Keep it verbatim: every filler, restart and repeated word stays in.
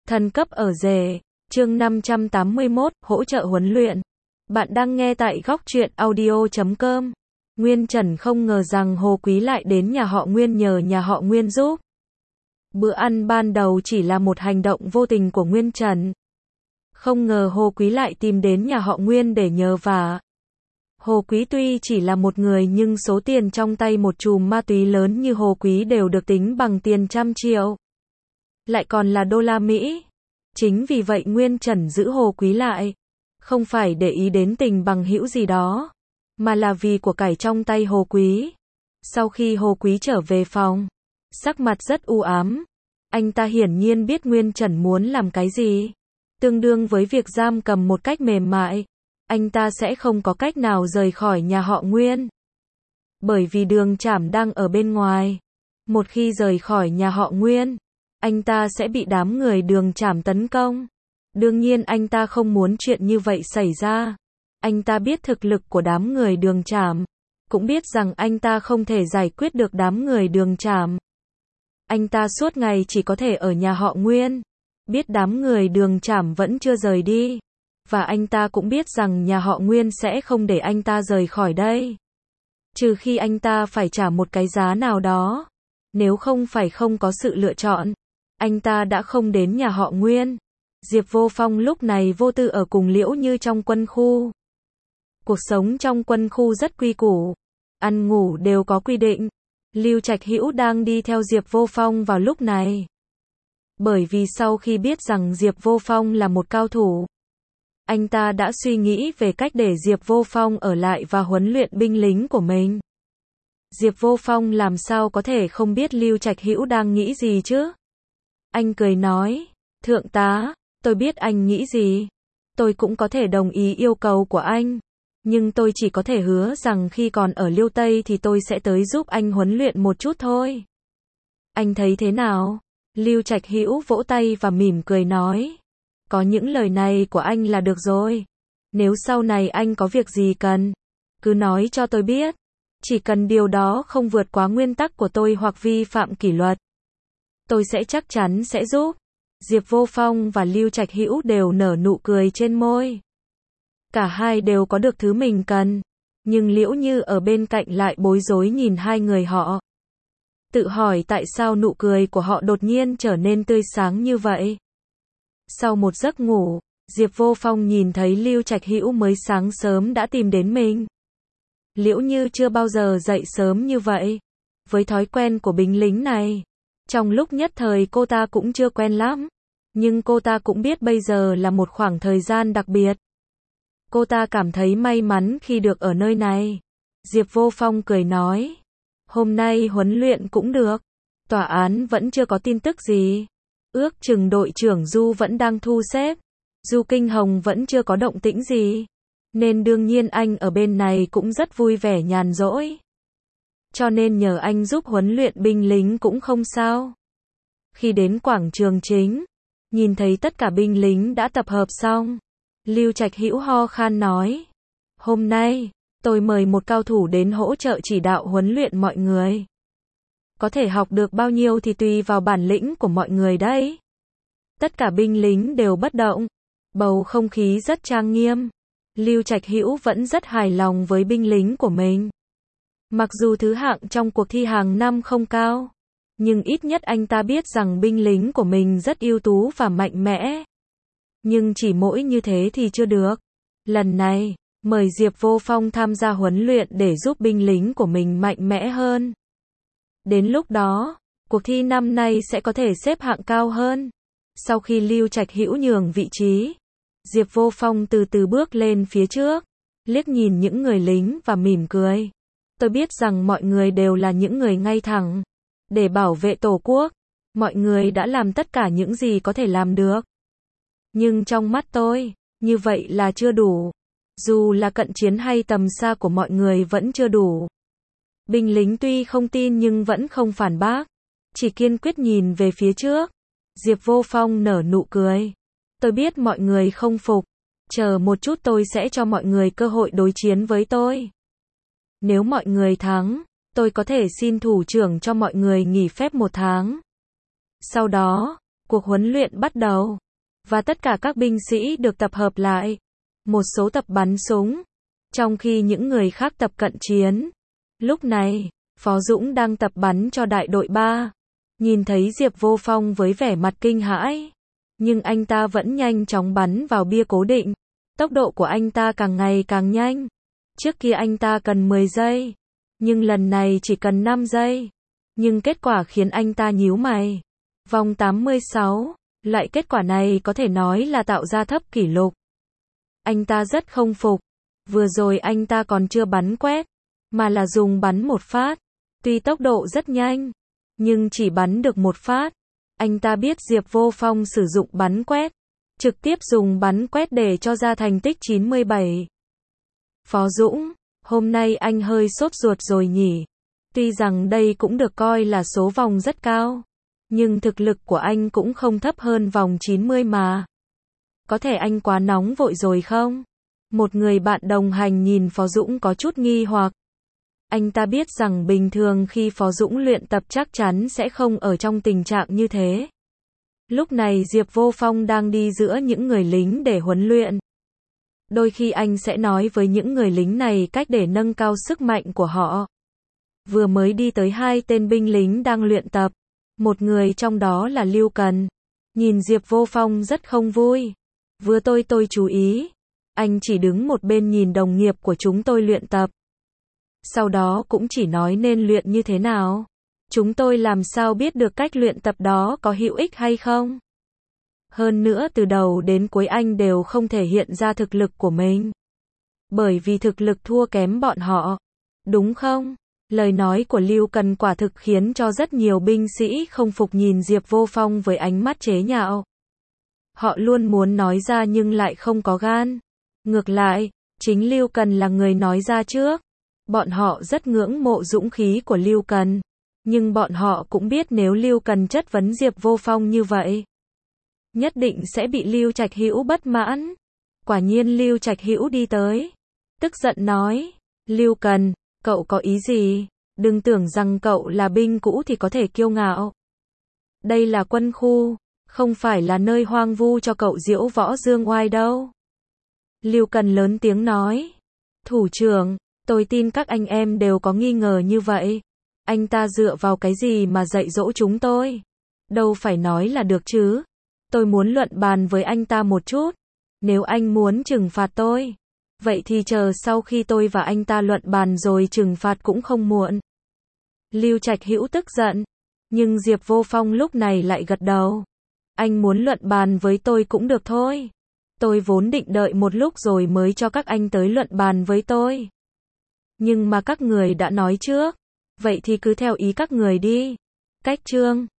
Thần cấp ở rể, chương năm trăm tám mươi mốt, hỗ trợ huấn luyện. Bạn đang nghe tại góc truyện audio chấm com. Nguyên Trần không ngờ rằng Hồ Quý lại đến nhà họ Nguyên nhờ nhà họ Nguyên giúp. Bữa ăn ban đầu chỉ là một hành động vô tình của Nguyên Trần. Không ngờ Hồ Quý lại tìm đến nhà họ Nguyên để nhờ vả. Hồ Quý tuy chỉ là một người nhưng số tiền trong tay một chùm ma túy lớn như Hồ Quý đều được tính bằng tiền trăm triệu. Lại còn là đô la Mỹ. Chính vì vậy Nguyên Trần giữ Hồ Quý lại. Không phải để ý đến tình bằng hữu gì đó, mà là vì của cải trong tay Hồ Quý. Sau khi Hồ Quý trở về phòng, sắc mặt rất u ám. Anh ta hiển nhiên biết Nguyên Trần muốn làm cái gì. Tương đương với việc giam cầm một cách mềm mại. Anh ta sẽ không có cách nào rời khỏi nhà họ Nguyên. Bởi vì Đường Trảm đang ở bên ngoài. Một khi rời khỏi nhà họ Nguyên, anh ta sẽ bị đám người Đường Trảm tấn công. Đương nhiên anh ta không muốn chuyện như vậy xảy ra. Anh ta biết thực lực của đám người Đường Trảm, cũng biết rằng anh ta không thể giải quyết được đám người Đường Trảm. Anh ta suốt ngày chỉ có thể ở nhà họ Nguyên. Biết đám người Đường Trảm vẫn chưa rời đi. Và anh ta cũng biết rằng nhà họ Nguyên sẽ không để anh ta rời khỏi đây. Trừ khi anh ta phải trả một cái giá nào đó. Nếu không phải không có sự lựa chọn, anh ta đã không đến nhà họ Nguyên. Diệp Vô Phong lúc này vô tư ở cùng Liễu Như trong quân khu. Cuộc sống trong quân khu rất quy củ. Ăn ngủ đều có quy định. Lưu Trạch Hữu đang đi theo Diệp Vô Phong vào lúc này. Bởi vì sau khi biết rằng Diệp Vô Phong là một cao thủ, anh ta đã suy nghĩ về cách để Diệp Vô Phong ở lại và huấn luyện binh lính của mình. Diệp Vô Phong làm sao có thể không biết Lưu Trạch Hữu đang nghĩ gì chứ? Anh cười nói, thượng tá, tôi biết anh nghĩ gì. Tôi cũng có thể đồng ý yêu cầu của anh. Nhưng tôi chỉ có thể hứa rằng khi còn ở Liêu Tây thì tôi sẽ tới giúp anh huấn luyện một chút thôi. Anh thấy thế nào? Lưu Trạch Hữu vỗ tay và mỉm cười nói. Có những lời này của anh là được rồi. Nếu sau này anh có việc gì cần, cứ nói cho tôi biết. Chỉ cần điều đó không vượt quá nguyên tắc của tôi hoặc vi phạm kỷ luật, tôi sẽ chắc chắn sẽ giúp. Diệp Vô Phong và Lưu Trạch Hữu đều nở nụ cười trên môi. Cả hai đều có được thứ mình cần. Nhưng Liễu Như ở bên cạnh lại bối rối nhìn hai người họ. Tự hỏi tại sao nụ cười của họ đột nhiên trở nên tươi sáng như vậy. Sau một giấc ngủ, Diệp Vô Phong nhìn thấy Lưu Trạch Hữu mới sáng sớm đã tìm đến mình. Liễu Như chưa bao giờ dậy sớm như vậy. Với thói quen của binh lính này, trong lúc nhất thời cô ta cũng chưa quen lắm. Nhưng cô ta cũng biết bây giờ là một khoảng thời gian đặc biệt. Cô ta cảm thấy may mắn khi được ở nơi này. Diệp Vô Phong cười nói. Hôm nay huấn luyện cũng được. Tòa án vẫn chưa có tin tức gì. Ước chừng đội trưởng Du vẫn đang thu xếp. Du Kinh Hồng vẫn chưa có động tĩnh gì. Nên đương nhiên anh ở bên này cũng rất vui vẻ nhàn rỗi. Cho nên nhờ anh giúp huấn luyện binh lính cũng không sao. Khi đến quảng trường chính, nhìn thấy tất cả binh lính đã tập hợp xong. Lưu Trạch Hữu ho khan nói. Hôm nay, tôi mời một cao thủ đến hỗ trợ chỉ đạo huấn luyện mọi người. Có thể học được bao nhiêu thì tùy vào bản lĩnh của mọi người đấy. Tất cả binh lính đều bất động. Bầu không khí rất trang nghiêm. Lưu Trạch Hữu vẫn rất hài lòng với binh lính của mình. Mặc dù thứ hạng trong cuộc thi hàng năm không cao, nhưng ít nhất anh ta biết rằng binh lính của mình rất ưu tú và mạnh mẽ. Nhưng chỉ mỗi như thế thì chưa được. Lần này, mời Diệp Vô Phong tham gia huấn luyện để giúp binh lính của mình mạnh mẽ hơn. Đến lúc đó, cuộc thi năm nay sẽ có thể xếp hạng cao hơn. Sau khi Lưu Trạch Hữu nhường vị trí, Diệp Vô Phong từ từ bước lên phía trước, liếc nhìn những người lính và mỉm cười. Tôi biết rằng mọi người đều là những người ngay thẳng. Để bảo vệ Tổ quốc, mọi người đã làm tất cả những gì có thể làm được. Nhưng trong mắt tôi, như vậy là chưa đủ. Dù là cận chiến hay tầm xa của mọi người vẫn chưa đủ. Binh lính tuy không tin nhưng vẫn không phản bác. Chỉ kiên quyết nhìn về phía trước. Diệp Vô Phong nở nụ cười. Tôi biết mọi người không phục. Chờ một chút tôi sẽ cho mọi người cơ hội đối chiến với tôi. Nếu mọi người thắng, tôi có thể xin thủ trưởng cho mọi người nghỉ phép một tháng. Sau đó, Cuộc huấn luyện bắt đầu. Và tất cả các binh sĩ được tập hợp lại. Một số tập bắn súng. Trong khi những người khác tập cận chiến. Lúc này, Phó Dũng đang tập bắn cho đại đội ba. Nhìn thấy Diệp Vô Phong với vẻ mặt kinh hãi. Nhưng anh ta vẫn nhanh chóng bắn vào bia cố định. Tốc độ của anh ta càng ngày càng nhanh. Trước kia anh ta cần mười giây. Nhưng lần này chỉ cần năm giây. Nhưng kết quả khiến anh ta nhíu mày. Vòng tám mươi sáu. Loại kết quả này có thể nói là tạo ra thấp kỷ lục. Anh ta rất không phục. Vừa rồi anh ta còn chưa bắn quét. Mà là dùng bắn một phát. Tuy tốc độ rất nhanh. Nhưng chỉ bắn được một phát. Anh ta biết Diệp Vô Phong sử dụng bắn quét. Trực tiếp dùng bắn quét để cho ra thành tích chín mươi bảy. Phó Dũng, hôm nay anh hơi sốt ruột rồi nhỉ. Tuy rằng đây cũng được coi là số vòng rất cao. Nhưng thực lực của anh cũng không thấp hơn vòng chín mươi mà. Có thể anh quá nóng vội rồi không? Một người bạn đồng hành nhìn Phó Dũng có chút nghi hoặc. Anh ta biết rằng bình thường khi Phó Dũng luyện tập chắc chắn sẽ không ở trong tình trạng như thế. Lúc này Diệp Vô Phong đang đi giữa những người lính để huấn luyện. Đôi khi anh sẽ nói với những người lính này cách để nâng cao sức mạnh của họ. Vừa mới đi tới hai tên binh lính đang luyện tập. Một người trong đó là Lưu Cần. Nhìn Diệp Vô Phong rất không vui. Vừa tôi tôi chú ý. Anh chỉ đứng một bên nhìn đồng nghiệp của chúng tôi luyện tập. Sau đó cũng chỉ nói nên luyện như thế nào. Chúng tôi làm sao biết được cách luyện tập đó có hữu ích hay không? Hơn nữa từ đầu đến cuối anh đều không thể hiện ra thực lực của mình. Bởi vì thực lực thua kém bọn họ. Đúng không? Lời nói của Lưu Cần quả thực khiến cho rất nhiều binh sĩ không phục nhìn Diệp Vô Phong với ánh mắt chế nhạo. Họ luôn muốn nói ra nhưng lại không có gan. Ngược lại, chính Lưu Cần là người nói ra trước. Bọn họ rất ngưỡng mộ dũng khí của Lưu Cần. Nhưng bọn họ cũng biết nếu Lưu Cần chất vấn Diệp Vô Phong như vậy, nhất định sẽ bị Lưu Trạch Hữu bất mãn. Quả nhiên Lưu Trạch Hữu đi tới. Tức giận nói, Lưu Cần, cậu có ý gì? Đừng tưởng rằng cậu là binh cũ thì có thể kiêu ngạo. Đây là quân khu, không phải là nơi hoang vu cho cậu diễu võ dương oai đâu. Lưu Cần lớn tiếng nói, thủ trưởng, tôi tin các anh em đều có nghi ngờ như vậy. Anh ta dựa vào cái gì mà dạy dỗ chúng tôi? Đâu phải nói là được chứ. Tôi muốn luận bàn với anh ta một chút. Nếu anh muốn trừng phạt tôi, vậy thì chờ sau khi tôi và anh ta luận bàn rồi trừng phạt cũng không muộn. Lưu Trạch Hữu tức giận. Nhưng Diệp Vô Phong lúc này lại gật đầu. Anh muốn luận bàn với tôi cũng được thôi. Tôi vốn định đợi một lúc rồi mới cho các anh tới luận bàn với tôi. Nhưng mà các người đã nói trước. Vậy thì cứ theo ý các người đi. Cách chương